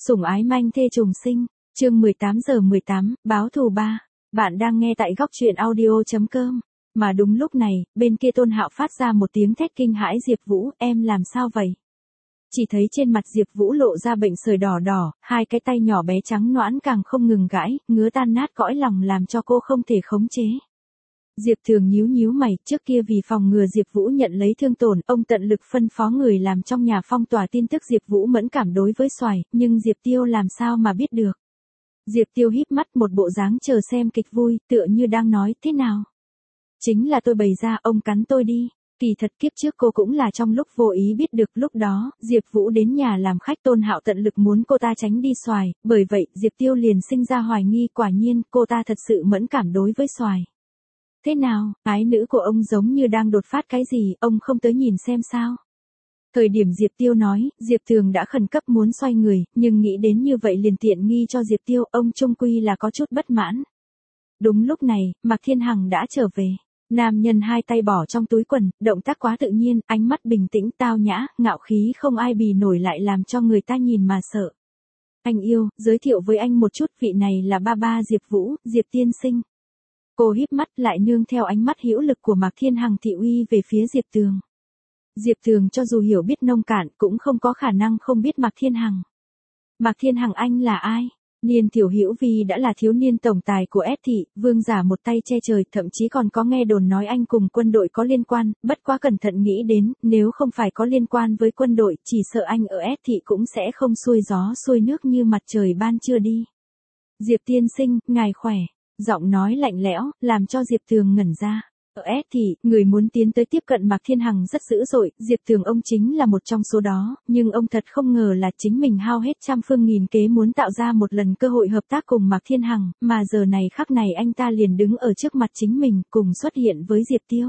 Sủng ái manh thê trùng sinh, chương 18:18, báo thù 3. Bạn đang nghe tại góc truyện audio.com. Mà đúng lúc này, bên kia Tôn Hạo phát ra một tiếng thét kinh hãi. Diệp Vũ, em làm sao vậy? Chỉ thấy trên mặt Diệp Vũ lộ ra bệnh sởi đỏ đỏ, hai cái tay nhỏ bé trắng nõn càng không ngừng gãi, ngứa tan nát cõi lòng làm cho cô không thể khống chế. Diệp Thường nhíu nhíu mày, trước kia vì phòng ngừa Diệp Vũ nhận lấy thương tổn, ông tận lực phân phó người làm trong nhà phong tỏa tin tức Diệp Vũ mẫn cảm đối với xoài, nhưng Diệp Tiêu làm sao mà biết được. Diệp Tiêu híp mắt một bộ dáng chờ xem kịch vui, tựa như đang nói, thế nào? Chính là tôi bày ra, ông cắn tôi đi. Kỳ thật kiếp trước cô cũng là trong lúc vô ý biết được, lúc đó, Diệp Vũ đến nhà làm khách, Tôn Hạo tận lực muốn cô ta tránh đi xoài, bởi vậy, Diệp Tiêu liền sinh ra hoài nghi, quả nhiên, cô ta thật sự mẫn cảm đối với xoài. Thế nào, ái nữ của ông giống như đang đột phát cái gì, ông không tới nhìn xem sao? Thời điểm Diệp Tiêu nói, Diệp Thường đã khẩn cấp muốn xoay người, nhưng nghĩ đến như vậy liền tiện nghi cho Diệp Tiêu, ông trung quy là có chút bất mãn. Đúng lúc này, Mạc Thiên Hằng đã trở về. Nam nhân hai tay bỏ trong túi quần, động tác quá tự nhiên, ánh mắt bình tĩnh tao nhã, ngạo khí không ai bì nổi lại làm cho người ta nhìn mà sợ. Anh yêu, giới thiệu với anh một chút, vị này là ba ba Diệp Vũ, Diệp tiên sinh. Cô híp mắt lại nương theo ánh mắt hữu lực của Mạc Thiên Hằng thị uy về phía Diệp Tường. Diệp Tường cho dù hiểu biết nông cạn cũng không có khả năng không biết Mạc Thiên Hằng. Mạc Thiên Hằng anh là ai? Niên Tiểu Hữu Vi đã là thiếu niên tổng tài của S thị, vương giả một tay che trời, thậm chí còn có nghe đồn nói anh cùng quân đội có liên quan, bất quá cẩn thận nghĩ đến, nếu không phải có liên quan với quân đội, chỉ sợ anh ở S thị cũng sẽ không xuôi gió xuôi nước như mặt trời ban trưa đi. Diệp tiên sinh, ngài khỏe. Giọng nói lạnh lẽo, làm cho Diệp Tường ngẩn ra. Ở S thì, người muốn tiến tới tiếp cận Mạc Thiên Hằng rất dữ dội, Diệp Tường ông chính là một trong số đó, nhưng ông thật không ngờ là chính mình hao hết trăm phương nghìn kế muốn tạo ra một lần cơ hội hợp tác cùng Mạc Thiên Hằng, mà giờ này khắc này anh ta liền đứng ở trước mặt chính mình, cùng xuất hiện với Diệp Tiêu.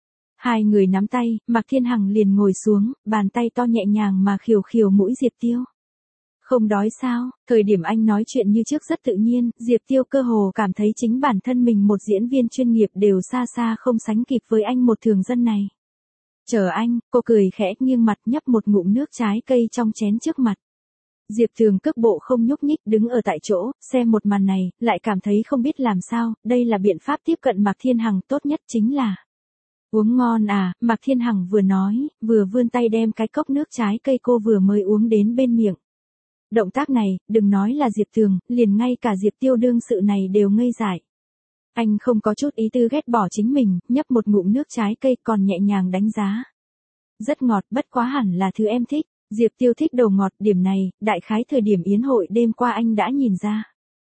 Hai người nắm tay, Mạc Thiên Hằng liền ngồi xuống, bàn tay to nhẹ nhàng mà khều khều mũi Diệp Tiêu. Không đói sao? Thời điểm anh nói chuyện như trước rất tự nhiên, Diệp Tiêu cơ hồ cảm thấy chính bản thân mình một diễn viên chuyên nghiệp đều xa xa không sánh kịp với anh một thường dân này. Chờ anh, cô cười khẽ nghiêng mặt nhấp một ngụm nước trái cây trong chén trước mặt. Diệp Thường cước bộ không nhúc nhích đứng ở tại chỗ, xem một màn này, lại cảm thấy không biết làm sao, đây là biện pháp tiếp cận Mạc Thiên Hằng tốt nhất chính là. Uống ngon à, Mạc Thiên Hằng vừa nói, vừa vươn tay đem cái cốc nước trái cây cô vừa mới uống đến bên miệng. Động tác này, đừng nói là Diệp Thường, liền ngay cả Diệp Tiêu đương sự này đều ngây dại. Anh không có chút ý tư ghét bỏ chính mình, nhấp một ngụm nước trái cây còn nhẹ nhàng đánh giá. Rất ngọt, bất quá hẳn là thứ em thích. Diệp Tiêu thích đồ ngọt, điểm này, đại khái thời điểm yến hội đêm qua anh đã nhìn ra.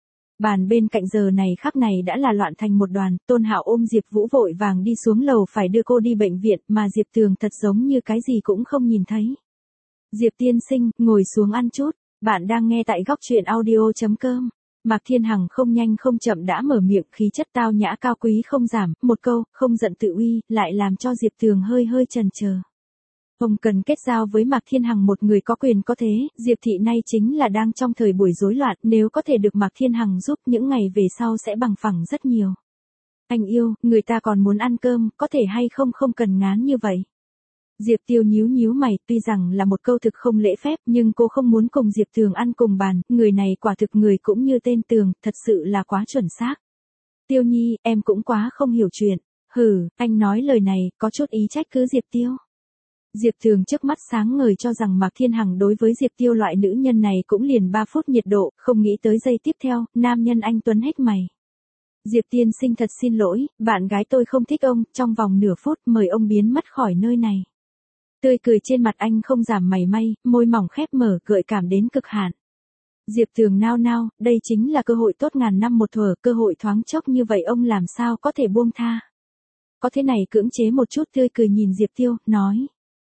Bàn bên cạnh giờ này khắc này đã là loạn thành một đoàn, Tôn Hạo ôm Diệp Vũ vội vàng đi xuống lầu phải đưa cô đi bệnh viện, mà Diệp Thường thật giống như cái gì cũng không nhìn thấy. Diệp tiên sinh, ngồi xuống ăn chút. Bạn đang nghe tại góc truyện audio.com. Mạc Thiên Hằng không nhanh không chậm đã mở miệng, khí chất tao nhã cao quý không giảm, một câu, không giận tự uy, lại làm cho Diệp Thường hơi hơi chần chờ. Ông cần kết giao với Mạc Thiên Hằng một người có quyền có thế, Diệp thị nay chính là đang trong thời buổi rối loạn, nếu có thể được Mạc Thiên Hằng giúp những ngày về sau sẽ bằng phẳng rất nhiều. Anh yêu, người ta còn muốn ăn cơm, có thể hay không không cần ngán như vậy. Diệp Tiêu nhíu nhíu mày, tuy rằng là một câu thực không lễ phép nhưng cô không muốn cùng Diệp Thường ăn cùng bàn, người này quả thực người cũng như tên Tường, thật sự là quá chuẩn xác. Tiêu Nhi, em cũng quá không hiểu chuyện. Hừ, anh nói lời này, có chút ý trách cứ Diệp Tiêu. Diệp Thường trước mắt sáng ngời cho rằng Mạc Thiên Hằng đối với Diệp Tiêu loại nữ nhân này cũng liền 3 phút nhiệt độ, không nghĩ tới giây tiếp theo, nam nhân anh tuấn hết mày. Diệp tiên sinh thật xin lỗi, bạn gái tôi không thích ông, trong vòng nửa phút mời ông biến mất khỏi nơi này. Tươi cười trên mặt anh không giảm mảy may, môi mỏng khép mở gợi cảm đến cực hạn. Diệp Thường nao nao, đây chính là cơ hội tốt ngàn năm một thuở, cơ hội thoáng chốc như vậy ông làm sao có thể buông tha. Có thế này cưỡng chế một chút, tươi cười nhìn Diệp Tiêu, nói.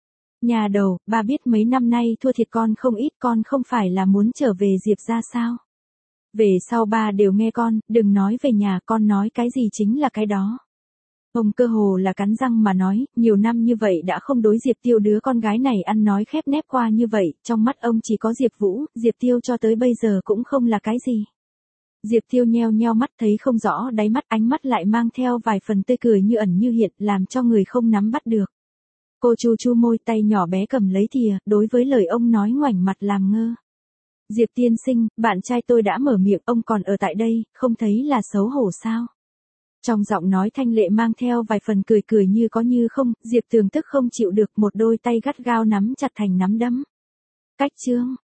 Nhà đầu, ba biết mấy năm nay thua thiệt con không ít, con không phải là muốn trở về Diệp ra sao. Về sau ba đều nghe con, đừng nói về nhà, con nói cái gì chính là cái đó. Ông cơ hồ là cắn răng mà nói, nhiều năm như vậy đã không đối Diệp Tiêu đứa con gái này ăn nói khép nép qua như vậy, trong mắt ông chỉ có Diệp Vũ, Diệp Tiêu cho tới bây giờ cũng không là cái gì. Diệp Tiêu nheo nheo mắt thấy không rõ đáy mắt, ánh mắt lại mang theo vài phần tươi cười như ẩn như hiện, làm cho người không nắm bắt được. Cô chu chu môi, tay nhỏ bé cầm lấy thìa, đối với lời ông nói ngoảnh mặt làm ngơ. Diệp tiên sinh, bạn trai tôi đã mở miệng, ông còn ở tại đây, không thấy là xấu hổ sao? Trong giọng nói Thanh Lệ mang theo vài phần cười cười như có như không, Diệp Tường tức không chịu được, một đôi tay gắt gao nắm chặt thành nắm đấm. Cách chương.